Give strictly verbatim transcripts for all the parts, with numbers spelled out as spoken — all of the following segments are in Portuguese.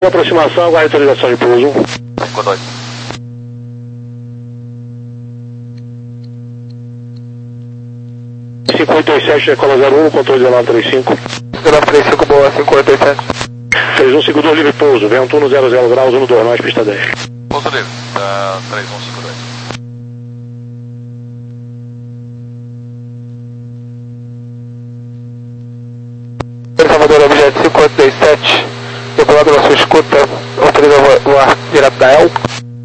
Aproximação, aguarde autorização de pouso. cinco dois. cinco oito dois sete, decola zero um, controle dezenove trinta e cinco. dezenove trinta e cinco, boa, cinco oito dois sete. três um cinco dois, livre pouso, vento no zero zero graus, um dois nós, pista dez. Pouso livre, tá, três um cinco dois. Salvador, objeto cinco oito dois sete, decolado na sua escuta, autoriza o ar direto da E L.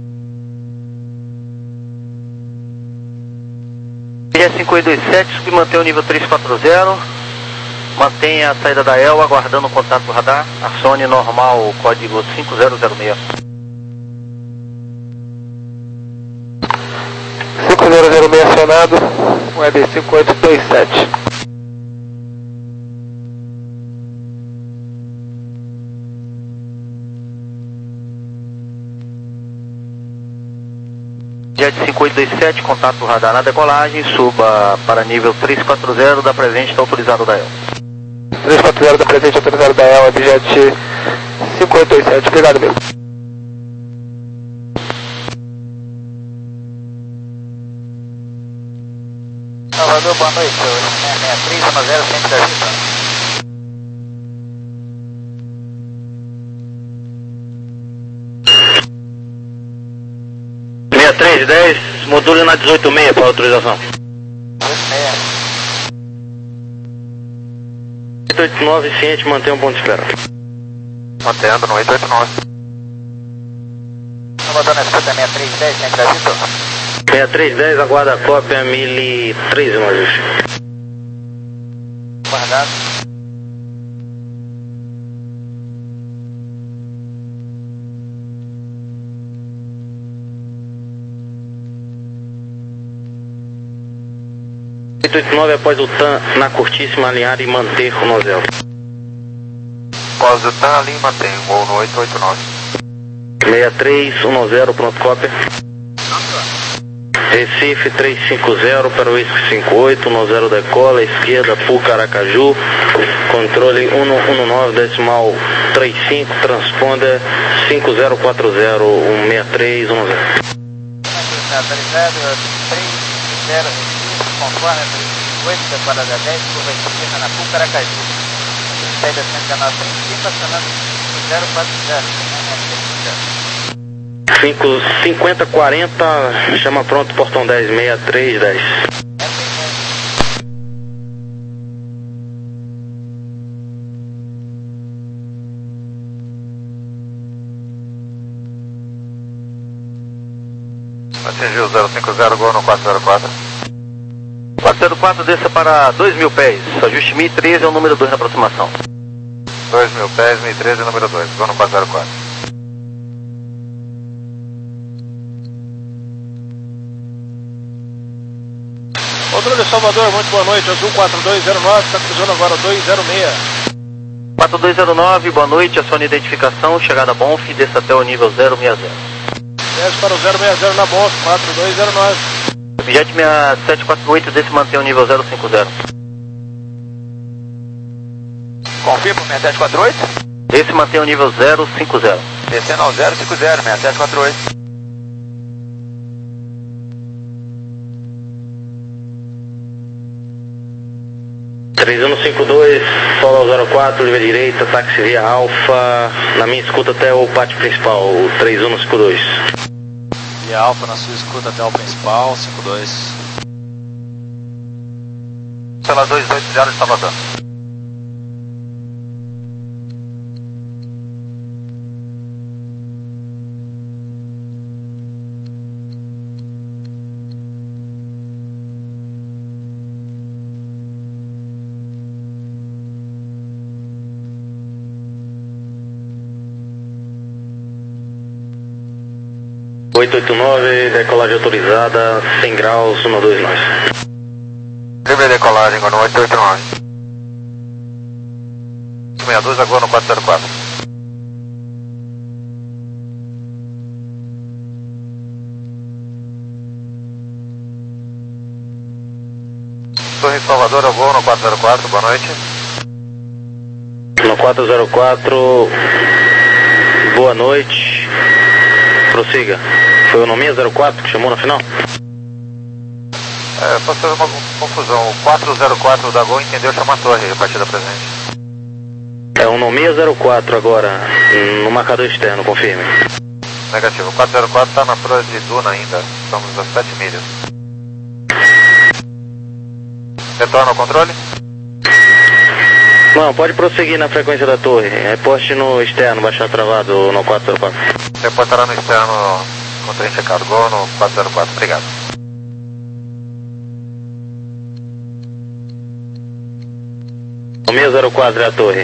Objeto cinco oito dois sete, submantém o nível três quatro zero, mantenha a saída da E L, aguardando o contato do radar, acione normal, código cinco zero zero seis. cinco zero zero seis acionado, web cinco oito dois sete. Jet cinco oito dois sete, contato do radar na decolagem, suba para nível três quatro zero, da presente está autorizado da E L. três quatro zero da presente autorizado da E L, objeto cinco oito dois sete, obrigado meu. Salvador, boa noite, seis seis três um zero, centro da Vista. sessenta e três dez, module na dezoito seis para autorização. oito oito nove, ciente, mantém um ponto de espera. Mantendo no oito oito nove. Salvador, na escuta sessenta e três dez, centro da Vista. sessenta e três dez, aguarda a cópia mil treze, no ajuste. Guardado. oito oito nove após o T A M na curtíssima, alinhar e manter o nozel. Após o T A M ali, mantém o voo no oito oito nove. sessenta e três um zero, pronto, cópia. Recife três cinco zero para o Whisky cinco oito, um zero decola, esquerda, Puca, Aracaju, controle um um nove, decimal trinta e cinco, transponder cinco zero quatro zero, um seis três um zero. Conforme oito, decola da dez, curva esquerda na Puca, Aracaju. Saída cento e dezenove, trinta e cinco, acionando cinco zero quatro zero. cinquenta quarenta, chama pronto, portão dez, sessenta e três dez. Atingiu zero cinco zero, gol no quatro zero quatro. quatro zero quatro, desça para dois mil pés, ajuste mil e treze é o número dois na aproximação. dois mil pés, mil e treze, número dois, gol no quatro zero quatro. Controle Salvador, muito boa noite, Azul quatro dois zero nove, está cruzando agora dois zero seis. quatro dois zero nove, boa noite, a sua identificação, chegada a Bonf, desça até o nível zero seis zero. Desce para o zero seis zero na Bonf, quatro dois zero nove. Jet seis sete quatro oito, desce mantém o nível zero cinco zero. Confirma, seis sete quatro oito? Desce mantém o nível zero cinco zero. Descendo ao zero cinco zero, seis sete quatro oito. três um cinco dois, solo ao zero quatro, livre direita, táxi via Alfa, na minha escuta até o pátio principal, o três um cinco dois. Via Alfa na sua escuta até o principal, cinco dois. Celular dois oito zero, Salvador. oito oito nove, decolagem autorizada, cem graus, um dois nós. Livre decolagem, no oito oito nove. sessenta e dois, agora no quatro zero quatro. Torre Salvador, eu vou no quatro zero quatro, boa noite. No quatro zero quatro, boa noite. Prossiga. Foi o nome zero quatro que chamou no final? É, posso fazer uma confusão. O quatro zero quatro da Gol entendeu chamar a torre a partir da presente. É o nome zero quatro agora, no marcador externo, confirme. Negativo, o quatro zero quatro está na prova de Duna ainda. Estamos a sete milhas. Retorna ao controle? Não, pode prosseguir na frequência da torre. Reposte no externo, baixar travado no quatro zero quatro. Reportará no externo com trem checado. Gol no quatro zero quatro, obrigado. Nome zero quatro é a torre.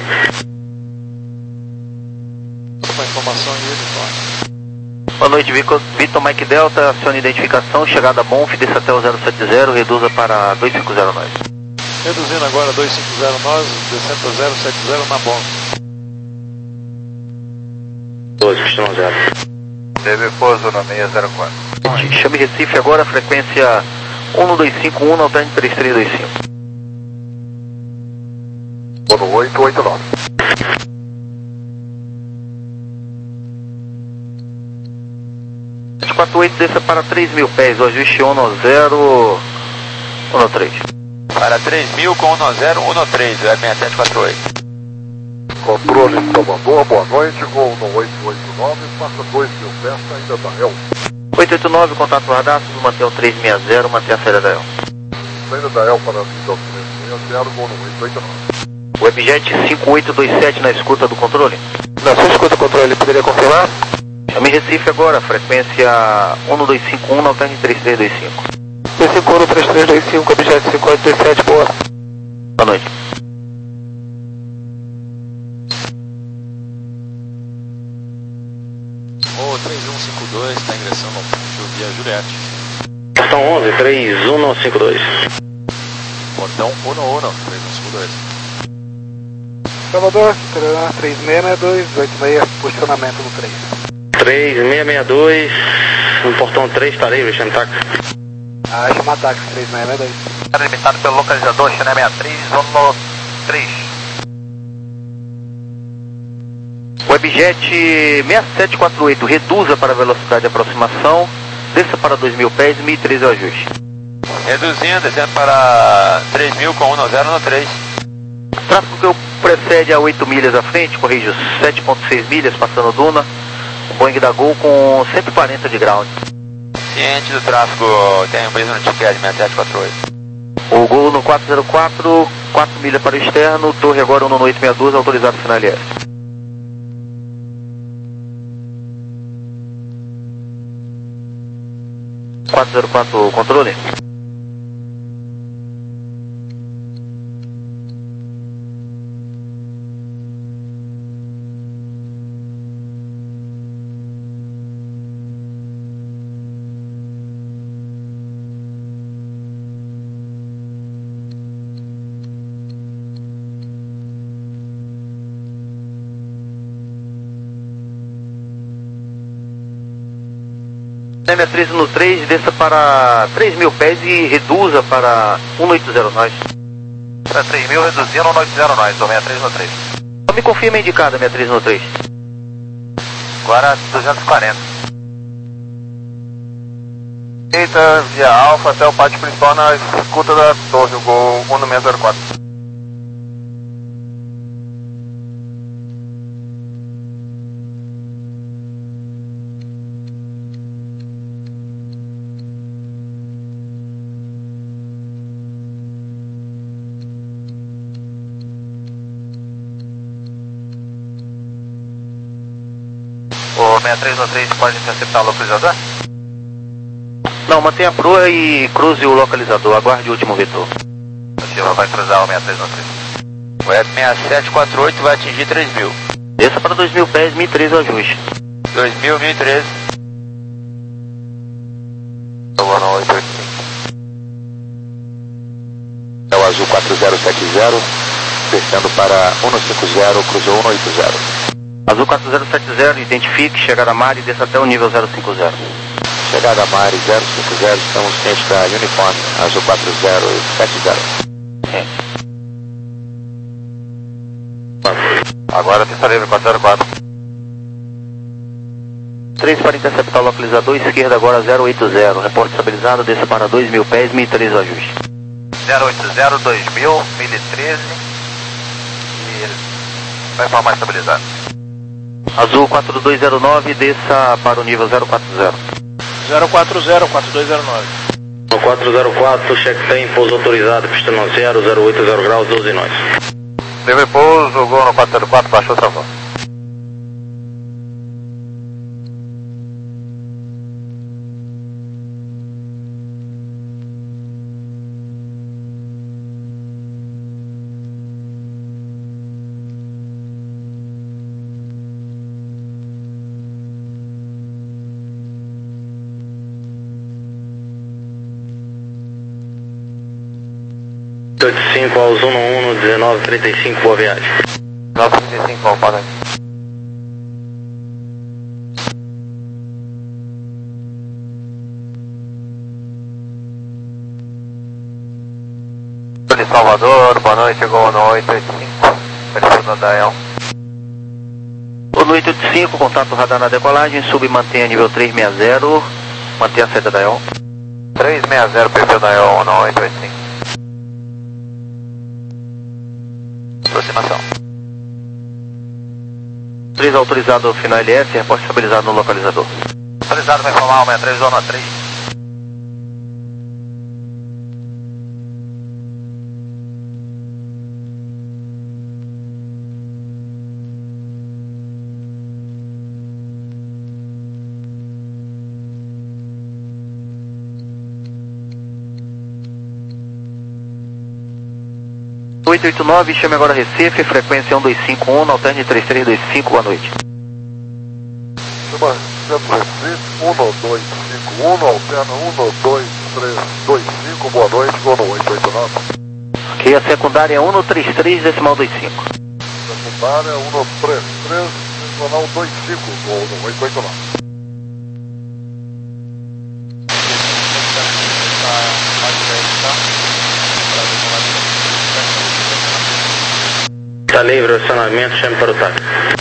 Uma informação aí, Vitor. Boa noite, Vitor Mike Delta, acione identificação, chegada a Bonf, desça até o zero sete zero, reduza para dois cinco zero nós. Reduzindo agora dois cinco zero nós, descendo a zero sete zero na Bonf. doze, pistão zero. Teve pouso no seis zero quatro. Chame Recife agora, frequência um dois cinco um, alterne três três dois cinco. No oito oito nove. sete quatro oito, desça para três mil pés, o ajuste um zero um três. Para três mil com um zero um três, é seis sete quatro oito. Controle Salvador, boa noite, gol no oito oito nove, passa dois mil pés, ainda da El. oito oito nove, contato radastro, mantém o três seis zero, mantém a saída da El. Saída da El para a vida ao três seis zero, gol no oito oito nove. Webjet cinco oito dois sete na escuta do controle. Na sua escuta, controle, poderia confirmar? Chame Recife agora, frequência um dois cinco um, alterne três três dois cinco. dois cinco um, três três dois cinco, objeto cinco oito dois sete, boa. Boa noite. O três um cinco dois está ingressando no via Juliette. Portão onze, três um cinco dois. Portão um um, três um cinco dois. Salvador, três seis seis dois, oito seis, posicionamento no três. três seis seis dois, no portão três, está livre, chame táxi. Ah, chama táxi, três seis seis dois. Está limitado pelo localizador, China sessenta e três, vamos no três. Webjet seis sete quatro oito, reduza para a velocidade de aproximação, desça para dois mil pés, mil e três é o ajuste. Reduzindo, descendo para três mil com um zero um três. Tráfego que eu precede a oito milhas à frente, corrijo sete ponto seis milhas, passando Duna, o Boeing da Gol com cento e quarenta de ground. Ciente do tráfego, tem um brisa no ticket seis sete quatro oito. O Gol no quatro zero quatro, quatro milhas para o externo, torre agora um no oito seis dois, autorizado final L S. quatro zero quatro, controle. sessenta e três no três, desça para três mil pés e reduza para um oito zero nós. Para três mil, reduzindo um oito zero nós, ou sessenta e três no três. Só me confirma a indicada, sessenta e três no três. Agora duzentos e quarenta. Eita, via Alfa até o pátio principal na escuta da torre, o gol um no seis zero quatro. O sessenta e três no três pode interceptar o localizador? Não, mantenha a proa e cruze o localizador, aguarde o último vetor. Ativa, vai cruzar o sessenta e três no três. O Web seis sete quatro oito vai atingir três mil. Desça para dois mil pés, mil e três o ajuste. dois mil, mil e treze. Agora no oito oito cinco. É o azul quatro zero sete zero, descendo para um cinco zero, cruzou um oito zero. Azul quatro zero sete zero, identifique, chegada a mar e desça até o nível zero cinco zero. Chegada a Mari zero cinco zero, estamos cientes da Uniforme, azul quatro zero sete zero. É. Agora pista livre quatro zero quatro. três para interceptar o localizador, esquerda agora zero oito zero, reporte estabilizado, desça para dois mil pés, mil e treze o ajuste. zero oito zero, dois mil, mil e treze e vai informar estabilizado. Azul quatro dois zero nove, desça para o nível zero quatro zero. zero quatro zero, quatro dois zero nove. quatro zero quatro, check tem, pouso autorizado, pista no zero, zero oito zero graus, doze nós. Teve pouso, gol no quatro zero quatro, baixou, travou. oito cinco aos um um, dezenove trinta e cinco, boa viagem. nove trinta e cinco, boa noite. De Salvador, boa noite, gol no oito oito cinco, perfil da El. No oito oito cinco, contato radar na decolagem, sub e mantenha nível três seis zero, mantenha a seta da El. três seis zero, perfil da El no oito oito cinco. Aproximação. três autorizado final L S, reporte estabilizado no localizador. Autorizado vai informar o sessenta e três, zona três. oito oito nove, chame agora Recife, frequência um dois cinco um, alterne três três dois cinco, boa noite. Chama Recife, um dois cinco um, alterna um dois três dois cinco, boa noite, gol no oito oito nove. Ok, a secundária é um três três, decimal dois cinco. Secundária um três três, decimal dois cinco, gol no oito oito nove. Tá livre o acionamento, chame para o táxi.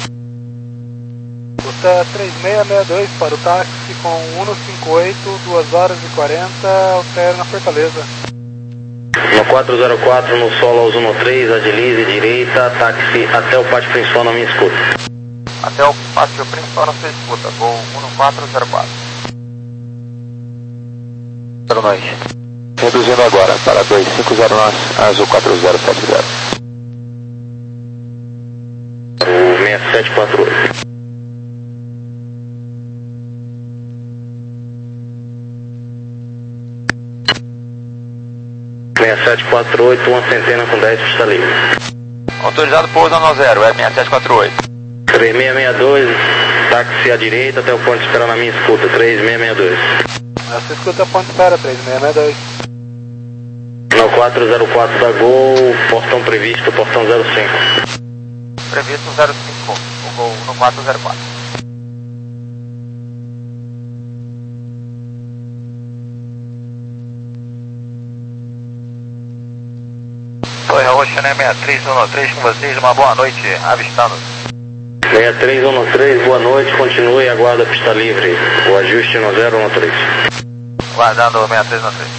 Custa três seis seis dois para o táxi com um cinco oito, duas horas e quarenta, altera na Fortaleza. No quatro zero quatro, no solo aos um três, agilize direita, táxi até o pátio principal na minha escuta. Até o pátio principal na sua escuta, gol um quatro zero quatro. Para nós. Reduzindo agora para dois cinco zero nós, azul quatro zero sete zero. O seis sete quatro oito. seis sete quatro oito, uma centena com dez, pista livre. Autorizado pouso no zero, é seis sete quatro oito. três seis seis dois, táxi à direita até o ponto de espera na minha escuta, três seis seis dois. Essa escuta ponto de espera, três seis seis dois. No quatro zero quatro da Gol, portão previsto, portão zero cinco. Previsto zero cinco, o gol no quatro zero quatro. Torre Roxa, né, sessenta e três um três com vocês, uma boa noite, avistando. seis três um três, boa noite, continue e aguarda a pista livre, o ajuste no zero um três. Guardando o sessenta e três um três.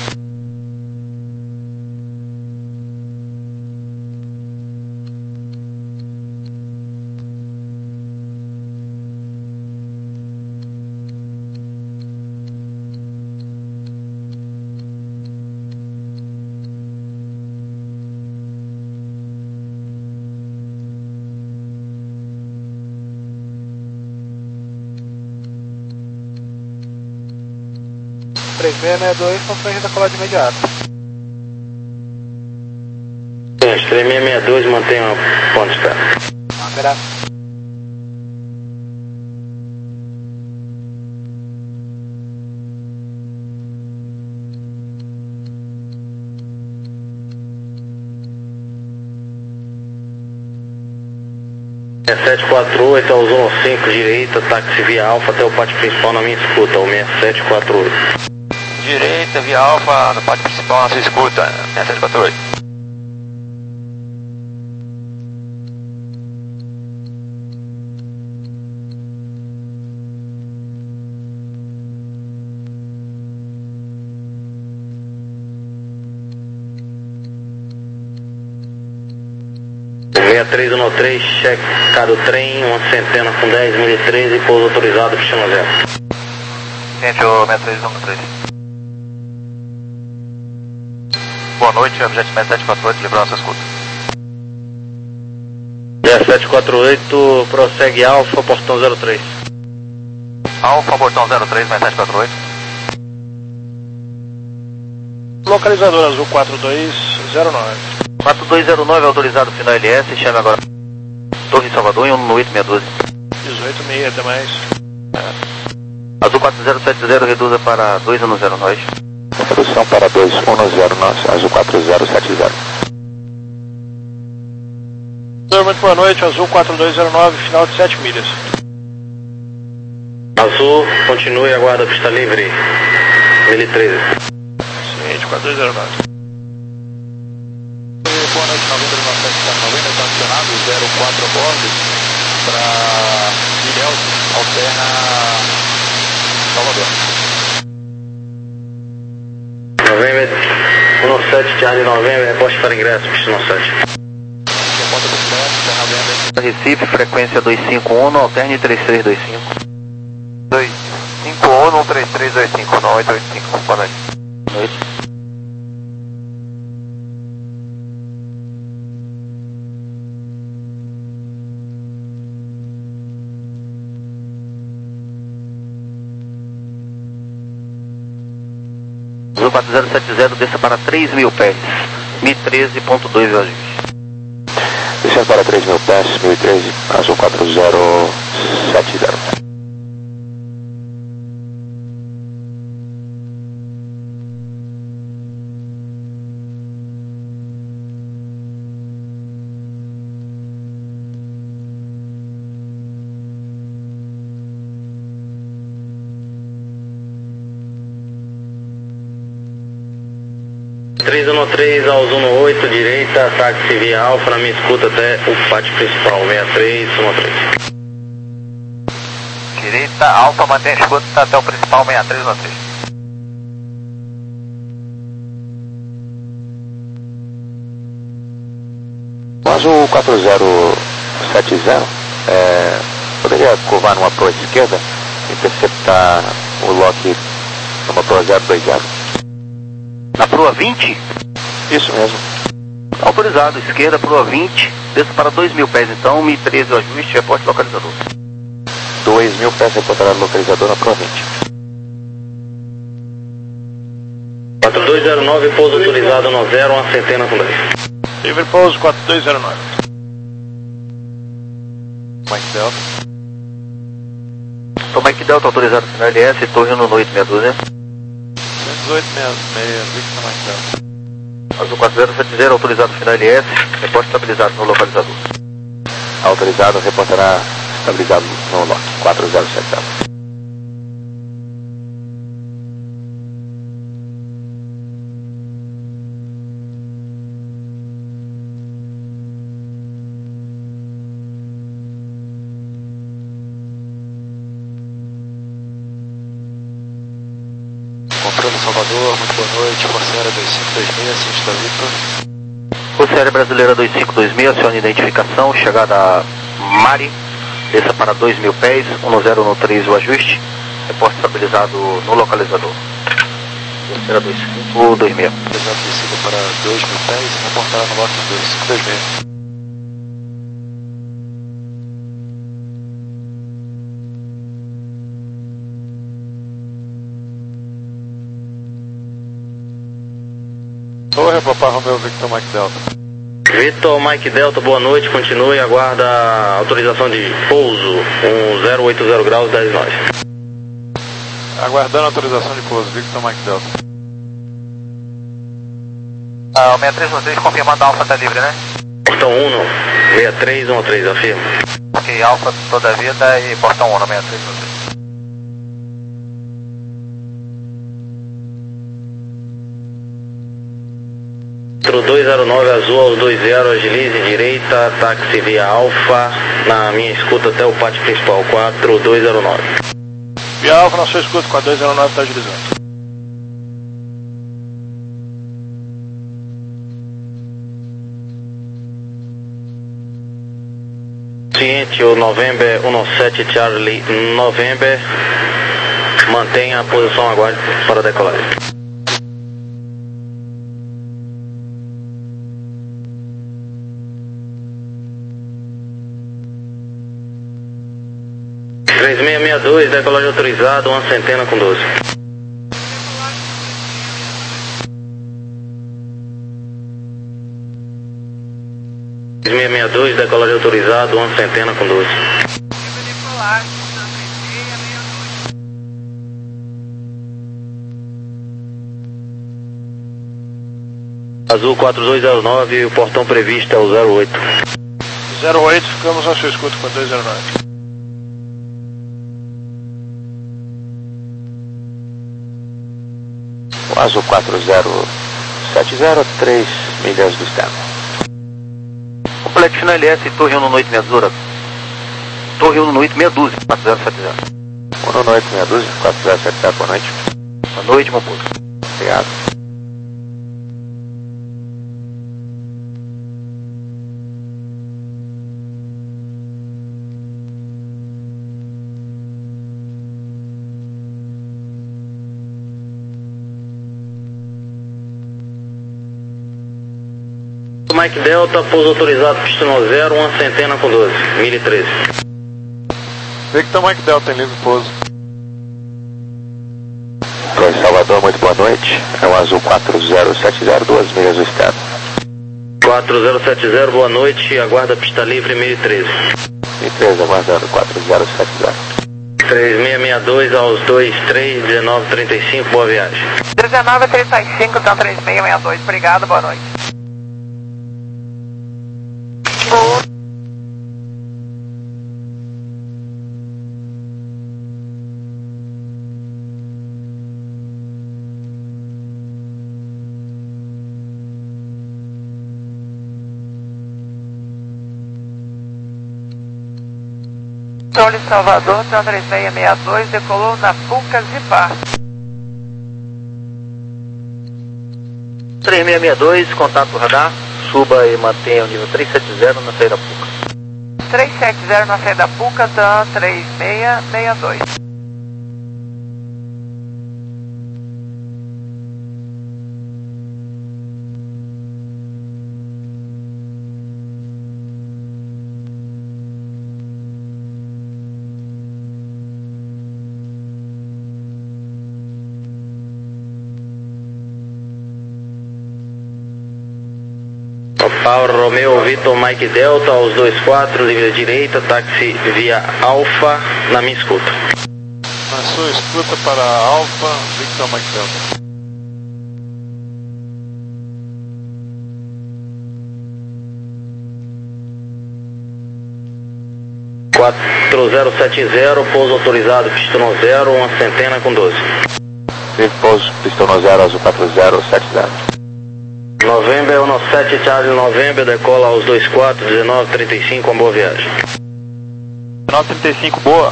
três seis seis dois, constrange da colagem imediata. três seis seis dois, mantenha o ponto de espera. Operado. seis sete quatro oito aos um cinco, direita, táxi via Alfa até o pátio principal na minha escuta, o seis sete quatro oito. Direita, via Alfa, no pátio principal na sua escuta, seis sete quatro oito. três um três, checado o trem, uma centena com dez, mil e treze, pouso autorizado, Cristiano Zero. Gente, o seis três um três. Boa noite, objeto sete quatro oito, liberou nossa escuta. sete quatro oito, prossegue Alfa, portão zero três. Alfa, portão zero três, mais sete quatro oito. Localizador azul quatro dois zero nove. quatro dois zero nove, autorizado final L S, chama agora Torre Salvador em um oito seis doze. dezoito seis, até mais. Azul quatro zero sete zero, reduza para dois um zero nove. Redução para dois um zero nove, azul quatro zero sete zero. Muito boa noite, azul quatro dois zero nove, final de sete milhas. Azul, continue, aguarda pista livre, mil e treze. Seguinte, quatro dois zero nove. Boa noite, novembro nove sete noventa, está acionado, zero quatro a bordo, para Ilhéus, alterna Salvador. Novembro, um sete, Charlie Novembro, reposte para ingresso, pista sete. Reporta para ingresso, alterna Novembro. Recife, frequência dois cinco um, alterne três três dois cinco. dois cinco um, um três três dois cinco, nove oito oito cinco, boa noite. Boa noite. Azul quatro zero sete zero, desça para três mil pés, mil e treze ponto dois o ajuste. Descendo para três mil pés, mil e treze, azul quatro zero sete zero. três um três ao um oito, direita, táxi via Alfa, na minha escuta até o pátio principal, seis três um três. Direita, Alfa, mantém a escuta até o principal, seis três um três. Azul quatro zero sete zero, é, poderia curvar numa proa esquerda, interceptar o lock numa proa zero dois zero. Na proa vinte? Isso mesmo. Autorizado, esquerda, proa vinte, desça para dois mil pés então, mil e treze o ajuste, reporte localizador. dois mil pés reportará localizador na proa vinte. quatro dois zero nove, pouso autorizado no zero, uma centena com dez. Livre pouso quatro dois zero nove. Mike Delta. Então, Mike Delta, autorizado final L S, torre no oito seis doze. dezoito seis, Victor Mike Delta. Azul quatro zero sete zero, autorizado final L S, reporte estabilizado no localizador. Autorizado reportará estabilizado no lock quatro zero sete zero. Controle Salvador, muito boa noite, Forceira dois cinco dois seis, ciente da Victor. Forceira Brasileira dois cinco dois seis, aciona identificação, chegada a Mari, desça para dois mil pés, um zero um três o ajuste, reporte estabilizado no localizador. Forceira dois cinco dois seis. Pesado descida para dois mil pés, reportará no lote dois cinco dois seis. Torre, Papai Romeo, Victor Mike Delta. Victor Mike Delta, boa noite, continue, aguarda autorização de pouso, um zero oito zero graus, dez nove. Aguardando autorização de pouso, Victor Mike Delta. Ah, o seis três um três confirmando a Alfa está livre, né? Portão um, seis três um três, afirma. Ok, Alfa toda a vida e portão um, seis três um três. dois zero nove azul aos dois zero, agilize direita, táxi via Alfa, na minha escuta até o pátio principal, quatro dois zero nove. Via Alfa, na sua escuta, quatro dois zero nove está agilizando. Ciente, o November um sete Charlie November, mantenha a posição, aguarde para decolagem. três seis seis dois, decolagem autorizada, uma centena com doze. três seis seis dois, decolagem autorizada, uma centena com doze. Azul quatro dois zero nove, o portão previsto é o zero oito. zero oito, ficamos na sua escuta com dois zero nove. O Azul quatro zero sete zero, três milhas do externo. Complexo na L S, Torre um no noite meia dúzia. Torre um no noite meia dúzia, quatro zero sete zero. um no noite meia dúzia, quatro zero sete zero, boa noite. Boa noite, meu povo. Obrigado. Mike Delta, pouso autorizado, pistão zero, uma centena com doze, mil e treze. Victor Mike Delta em livre pouso. Torre Salvador, muito boa noite. É o Azul quatro zero sete zero, duas milhas do externo. quatro zero sete zero, boa noite, aguarda pista livre, mil e treze. mil e treze, aguardando, quatro zero sete zero. três seis seis dois aos dois três, dezenove trinta e cinco, boa viagem. dezenove trinta e cinco, então três seis seis dois, obrigado, boa noite. Torre Salvador, então três seis seis dois, decolou na Fucas de Par. três seis seis dois, contato radar, suba e mantenha o nível três sete zero na saída Puca. três sete zero na saída Puca, então três seis seis dois. Power Romeo Vitor Mike Delta, aos dois quatro, livre direita, táxi via Alfa, na minha escuta. Na sua escuta para Alfa, Victor Mike Delta. quatro zero sete zero, pouso autorizado, pistão zero, uma centena com doze. Vive pouso, pistão zero, Azul quatro zero sete zero. November um sete Charlie November, decola aos dois quatro, dezenove trinta e cinco, uma boa viagem. dezenove trinta e cinco, boa.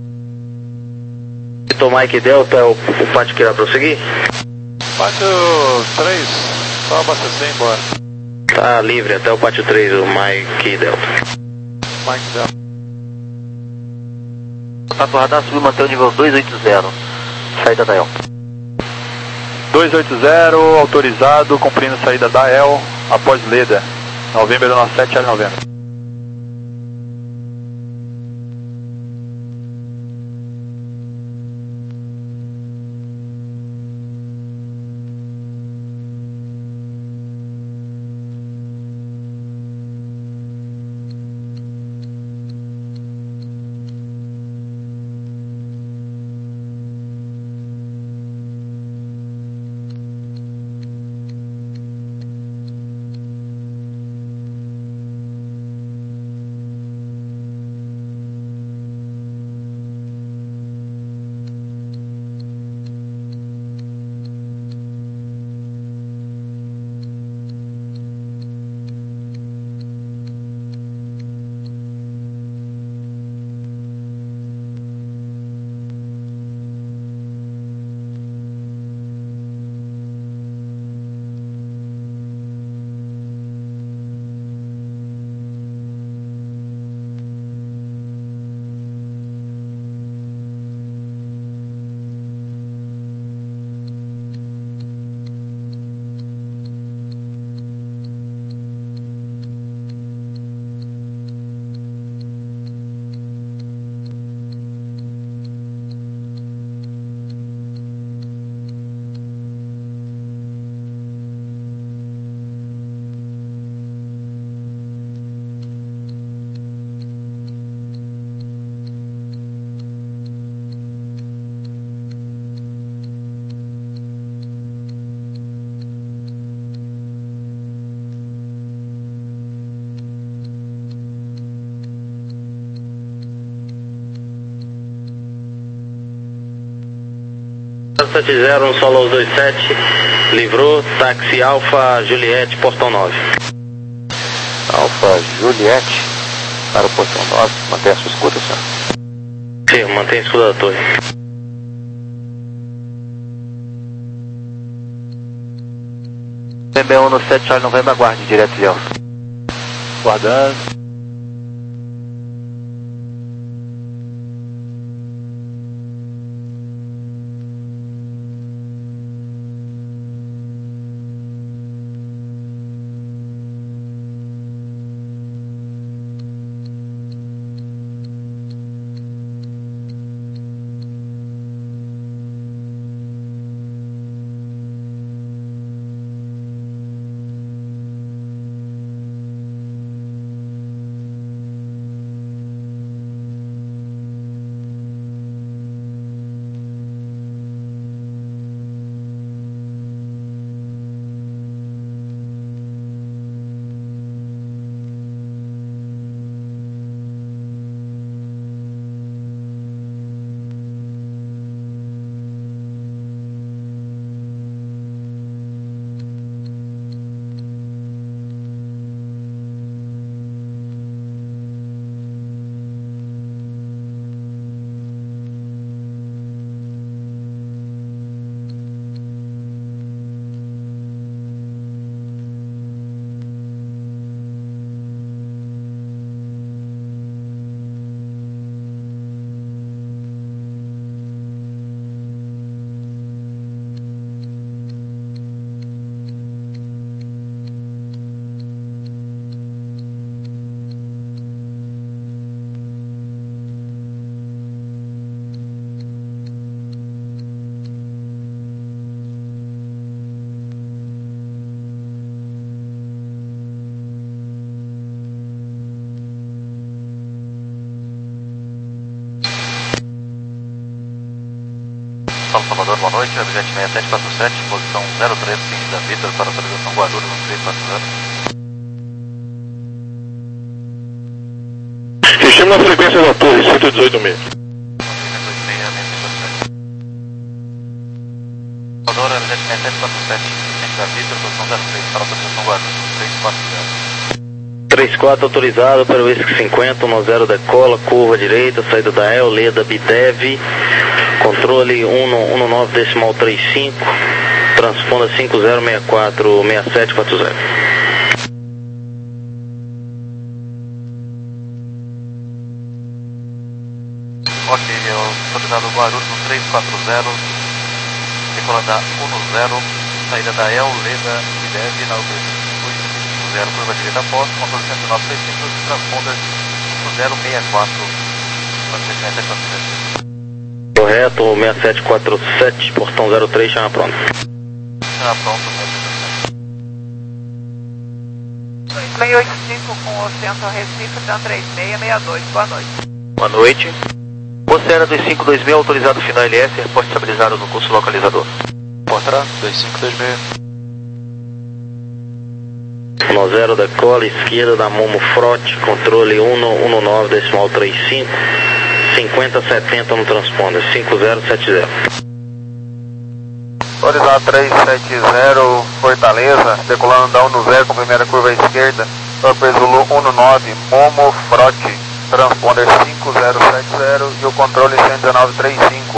Vitor Mike Delta, o, o pátio que irá prosseguir? Pátio três, só abastecer e embora. Tá livre até o pátio três, o Mike Delta. Mike Delta. Contato radar, subiu, mantém o nível dois oito zero, saída da El. dois oito zero, autorizado, cumprindo saída da E L, após Leda, November um sete Charlie November. sete zero no Solo dois sete, livrou, táxi Alfa Juliette, portão nove. Alfa Juliette, para o portão nove, mantém a sua escuta, senhor. Sim, mantém a escuta da torre. B B um no sete Charlie November, aguarde direto de Alfa. Guardando. Salvador, boa noite, objeto seis sete quatro sete, posição zero três, Quinta da Vitor, para atualização Guarulhos um três quatro zero. Fechamos na frequência da torre, cento e dezoito meio. Salvador, objeto seis sete quatro sete, Quinta da Vitor, posição zero três, para atualização Guarulhos um três quatro zero. três quatro autorizado para o I S C cinquenta, um zero decola, curva direita, saída da El, Leda, Bidev, controle um nove decimal trinta e cinco, transponda cinco zero seis quatro seis sete quatro zero. Ok, autorizado Guarulhos um três quatro zero, decola da um zero, saída da El, Leda, Bidev, na operação cinco zero, curva direita após, controle cento e nove trinta e cinco, transponda cinco zero seis quatro, seis sete quatro zero. Correto, seis sete quatro sete, portão zero três, chama pronto. Chama pronto, dois seis oito cinco com o centro Recife, Dan três seis seis dois, boa noite. Boa noite. Você era dois cinco dois seis, autorizado final L S, reporte estabilizado no curso localizador. Portra, dois cinco dois seis. um zero decola, esquerda da Momo Frote, controle um nove decimal trinta e cinco, cinquenta setenta no transponder, cinco zero sete zero. Autorizado três sete zero, Fortaleza, decolando da um zero com primeira curva à esquerda, Upper Zulu um nove, Momo Frote, transponder cinco zero sete zero e o controle cento e dezenove trinta e cinco.